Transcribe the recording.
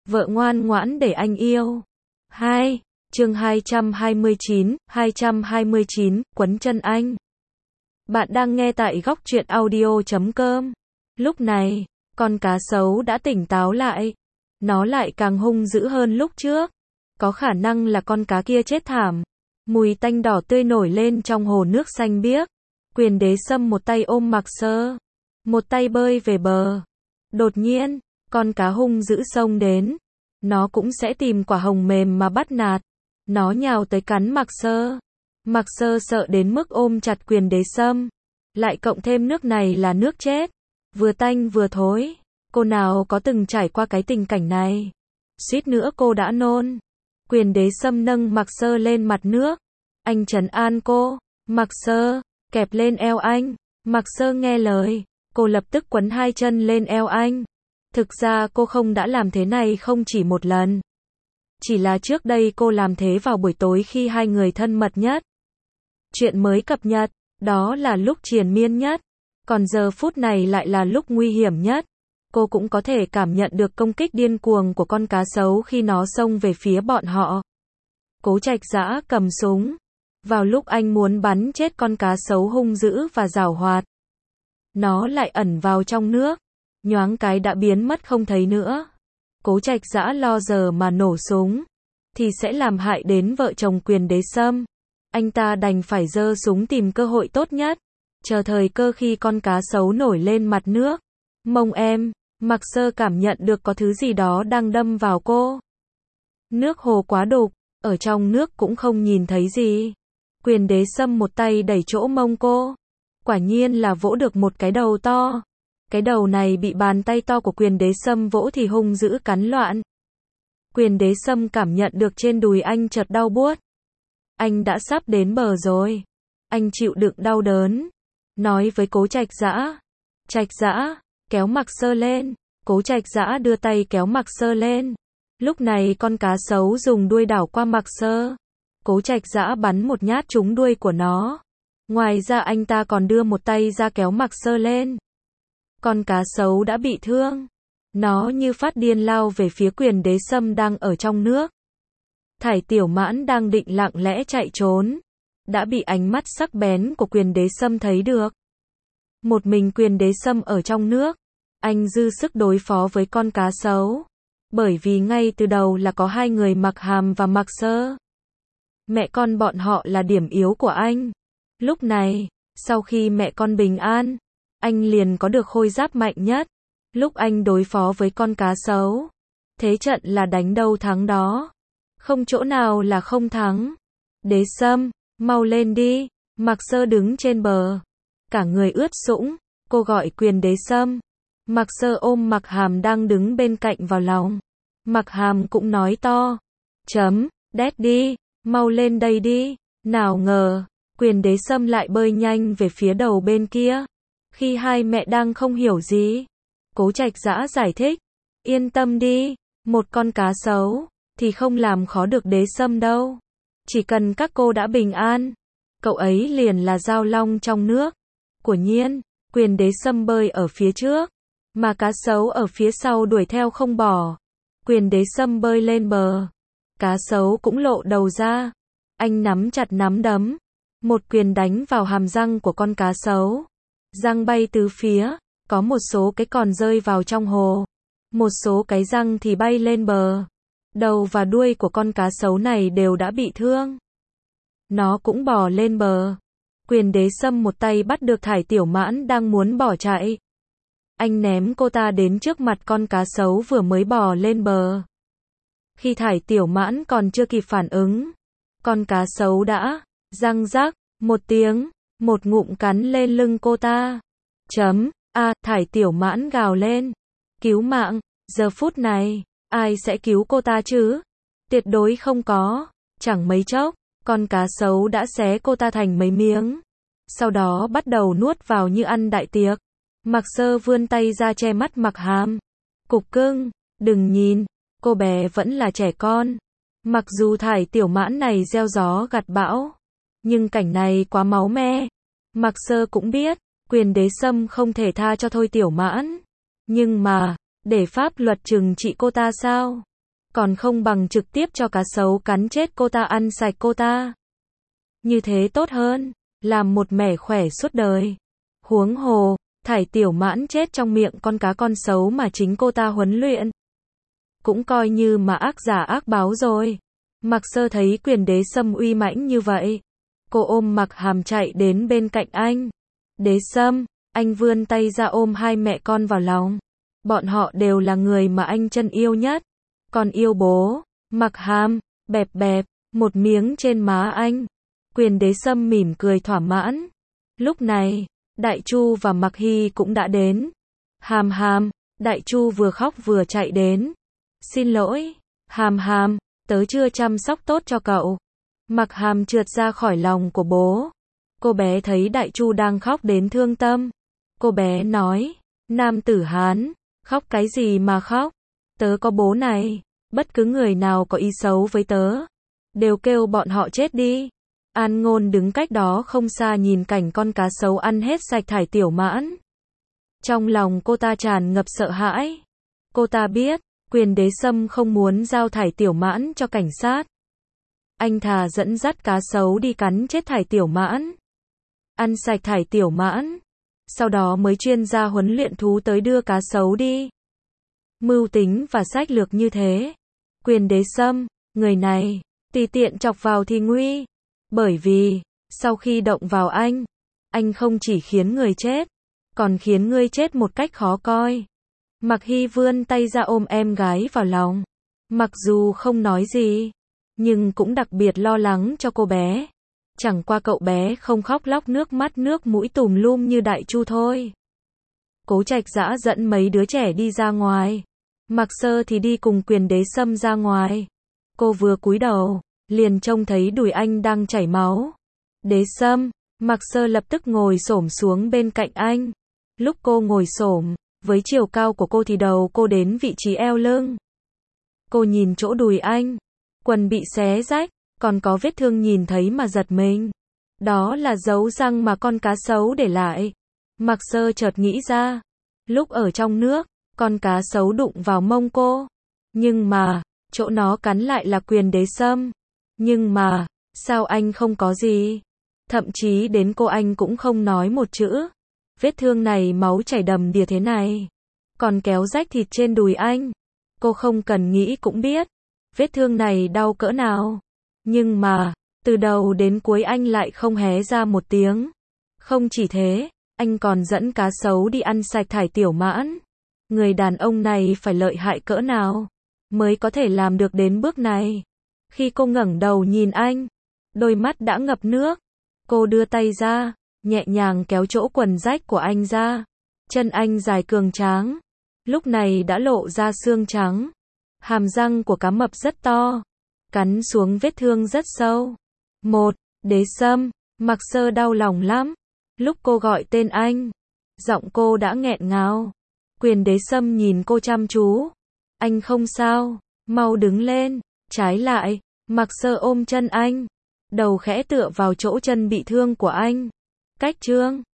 Vợ ngoan ngoãn để anh yêu. 2. Chương 229, quấn chân anh. Bạn đang nghe tại góc truyện audio.com. Lúc này, con cá sấu đã tỉnh táo lại. Nó lại càng hung dữ hơn lúc trước. Có khả năng là con cá kia chết thảm. Mùi tanh đỏ tươi nổi lên trong hồ nước xanh biếc. Quyền đế sâm một tay ôm Mạc Sơ, một tay bơi về bờ. Đột nhiên, con cá hung dữ xông đến. Nó cũng sẽ tìm quả hồng mềm mà bắt nạt. Nó nhào tới cắn Mạc Sơ. Mạc Sơ sợ đến mức ôm chặt quyền đế sâm. Lại cộng thêm nước này là nước chết. Vừa tanh vừa thối. Cô nào có từng trải qua cái tình cảnh này. Suýt nữa cô đã nôn. Quyền đế sâm nâng Mạc Sơ lên mặt nước. Anh trấn an cô. Mạc Sơ, kẹp lên eo anh. Mạc Sơ nghe lời. Cô lập tức quấn hai chân lên eo anh. Thực ra cô không đã làm thế này không chỉ một lần. Chỉ là trước đây cô làm thế vào buổi tối khi hai người thân mật nhất. Chuyện mới cập nhật, đó là lúc triền miên nhất. Còn giờ phút này lại là lúc nguy hiểm nhất. Cô cũng có thể cảm nhận được công kích điên cuồng của con cá sấu khi nó xông về phía bọn họ. Cố Trạch Dã cầm súng. Vào lúc anh muốn bắn chết con cá sấu hung dữ và giảo hoạt, nó lại ẩn vào trong nước. Nhoáng cái đã biến mất không thấy nữa. Cố Trạch Dã lo giờ mà nổ súng thì sẽ làm hại đến vợ chồng quyền đế sâm. Anh ta đành phải giơ súng tìm cơ hội tốt nhất, chờ thời cơ khi con cá sấu nổi lên mặt nước. Mông em, Mạc Sơ cảm nhận được có thứ gì đó đang đâm vào cô. Nước hồ quá đục, ở trong nước cũng không nhìn thấy gì. Quyền đế sâm một tay đẩy chỗ mông cô. Quả nhiên là vỗ được một cái đầu to. Cái đầu này bị bàn tay to của quyền đế sâm vỗ thì hung dữ cắn loạn. Quyền đế sâm cảm nhận được trên đùi anh chợt đau buốt. Anh đã sắp đến bờ rồi. Anh chịu đựng đau đớn. Nói với Cố Trạch Dã. Trạch Dã, kéo Mạc Sơ lên. Cố Trạch Dã đưa tay kéo Mạc Sơ lên. Lúc này con cá sấu dùng đuôi đảo qua Mạc Sơ. Cố Trạch Dã bắn một nhát trúng đuôi của nó. Ngoài ra anh ta còn đưa một tay ra kéo Mạc Sơ lên. Con cá sấu đã bị thương. Nó như phát điên lao về phía quyền đế sâm đang ở trong nước. Thải Tiểu Mãn đang định lặng lẽ chạy trốn. Đã bị ánh mắt sắc bén của quyền đế sâm thấy được. Một mình quyền đế sâm ở trong nước. Anh dư sức đối phó với con cá sấu. Bởi vì ngay từ đầu là có hai người Mạc Hàm và Mạc Sơ. Mẹ con bọn họ là điểm yếu của anh. Lúc này, sau khi mẹ con bình an, anh liền có được khôi giáp mạnh nhất. Lúc anh đối phó với con cá sấu, thế trận là đánh đâu thắng đó. Không chỗ nào là không thắng. Đế sâm, mau lên đi. Mạc Sơ đứng trên bờ. Cả người ướt sũng, cô gọi quyền đế sâm. Mạc Sơ ôm Mạc Hàm đang đứng bên cạnh vào lòng. Mạc Hàm cũng nói to. Daddy, mau lên đây đi. Nào ngờ, quyền đế sâm lại bơi nhanh về phía đầu bên kia. Khi hai mẹ đang không hiểu gì, Cố Trạch Dã giải thích. Yên tâm đi, một con cá sấu thì không làm khó được đế sâm đâu. Chỉ cần các cô đã bình an, cậu ấy liền là giao long trong nước. Quả nhiên, quyền đế sâm bơi ở phía trước, mà cá sấu ở phía sau đuổi theo không bỏ. Quyền đế sâm bơi lên bờ, cá sấu cũng lộ đầu ra. Anh nắm chặt nắm đấm, một quyền đánh vào hàm răng của con cá sấu. Răng bay tứ phía, có một số cái còn rơi vào trong hồ. Một số cái răng thì bay lên bờ. Đầu và đuôi của con cá sấu này đều đã bị thương. Nó cũng bò lên bờ. Quyền đế sâm một tay bắt được Thải Tiểu Mãn đang muốn bỏ chạy. Anh ném cô ta đến trước mặt con cá sấu vừa mới bò lên bờ. Khi Thải Tiểu Mãn còn chưa kịp phản ứng, con cá sấu đã răng rắc một tiếng, một ngụm cắn lên lưng cô ta. Thải Tiểu Mãn gào lên. Cứu mạng, giờ phút này, ai sẽ cứu cô ta chứ? Tuyệt đối không có. Chẳng mấy chốc, con cá sấu đã xé cô ta thành mấy miếng. Sau đó bắt đầu nuốt vào như ăn đại tiệc. Mạc Sơ vươn tay ra che mắt Mạc Hàm. Cục cưng, đừng nhìn, cô bé vẫn là trẻ con. Mặc dù Thải Tiểu Mãn này gieo gió gặt bão, nhưng cảnh này quá máu me. Mạc Sơ cũng biết, quyền đế sâm không thể tha cho Thôi Tiểu Mãn. Nhưng mà, để pháp luật trừng trị cô ta sao? còn không bằng trực tiếp cho cá sấu cắn chết cô ta, ăn sạch cô ta. Như thế tốt hơn, làm một mẻ khỏe suốt đời. Huống hồ, Thải Tiểu Mãn chết trong miệng con sấu mà chính cô ta huấn luyện. Cũng coi như mà ác giả ác báo rồi. Mạc Sơ thấy Quyền Đế Sâm uy mãnh như vậy. Cô ôm Mạc Hàm chạy đến bên cạnh anh. Đế Sâm, anh vươn tay ra ôm hai mẹ con vào lòng. Bọn họ đều là người mà anh chân yêu nhất. Còn yêu bố. Mạc Hàm, bẹp bẹp, một miếng trên má anh. Quyền Đế Sâm mỉm cười thỏa mãn. Lúc này, Đại Chu và Mạc Hy cũng đã đến. Hàm Hàm, Đại Chu vừa khóc vừa chạy đến. Xin lỗi, Hàm Hàm, tớ chưa chăm sóc tốt cho cậu. Mạc Hàm trượt ra khỏi lòng của bố. Cô bé thấy Đại Chu đang khóc đến thương tâm. Cô bé nói, nam tử Hán, khóc cái gì mà khóc? Tớ có bố này, bất cứ người nào có ý xấu với tớ, đều kêu bọn họ chết đi. An Ngôn đứng cách đó không xa nhìn cảnh con cá sấu ăn hết sạch Thải Tiểu Mãn. Trong lòng cô ta tràn ngập sợ hãi. Cô ta biết, Quyền Đế Sâm không muốn giao Thải Tiểu Mãn cho cảnh sát. Anh thà dẫn dắt cá sấu đi cắn chết Thải Tiểu Mãn, ăn sạch Thải Tiểu Mãn, sau đó mới chuyên gia huấn luyện thú tới đưa cá sấu đi. Mưu tính và sách lược như thế. Quyền Đế Sâm, người này, tùy tiện chọc vào thì nguy. Bởi vì, sau khi động vào anh không chỉ khiến người chết, còn khiến ngươi chết một cách khó coi. Mạc Hy vươn tay ra ôm em gái vào lòng. Mặc dù không nói gì, nhưng cũng đặc biệt lo lắng cho cô bé. Chẳng qua cậu bé không khóc lóc nước mắt nước mũi tùm lum như Đại Chu thôi. Cố Trạch Dã dẫn mấy đứa trẻ đi ra ngoài. Mạc Sơ thì đi cùng Quyền Đế Sâm ra ngoài. Cô vừa cúi đầu, liền trông thấy đùi anh đang chảy máu. Đế Sâm, Mạc Sơ lập tức ngồi xổm xuống bên cạnh anh. Lúc cô ngồi xổm, với chiều cao của cô thì đầu cô đến vị trí eo lưng. Cô nhìn chỗ đùi anh, quần bị xé rách, còn có vết thương nhìn thấy mà giật mình. Đó là dấu răng mà con cá sấu để lại. Mạc Sơ chợt nghĩ ra, lúc ở trong nước, con cá sấu đụng vào mông cô. Nhưng mà, chỗ nó cắn lại là Quyền Đế Sâm. Nhưng mà, sao anh không có gì? Thậm chí đến cô anh cũng không nói một chữ. Vết thương này máu chảy đầm đìa thế này, còn kéo rách thịt trên đùi anh. Cô không cần nghĩ cũng biết, vết thương này đau cỡ nào. Nhưng mà, từ đầu đến cuối anh lại không hé ra một tiếng. Không chỉ thế, anh còn dẫn cá sấu đi ăn sạch Thải Tiểu Mãn. Người đàn ông này phải lợi hại cỡ nào, mới có thể làm được đến bước này. Khi cô ngẩng đầu nhìn anh, đôi mắt đã ngập nước. Cô đưa tay ra, nhẹ nhàng kéo chỗ quần rách của anh ra. Chân anh dài cường tráng, lúc này đã lộ ra xương trắng. Hàm răng của cá mập rất to, cắn xuống vết thương rất sâu. Đế Sâm, Mạc Sơ đau lòng lắm. Lúc cô gọi tên anh, giọng cô đã nghẹn ngào. Quyền Đế Sâm nhìn cô chăm chú. Anh không sao, mau đứng lên. Trái lại, Mạc Sơ ôm chân anh, đầu khẽ tựa vào chỗ chân bị thương của anh. Cách chương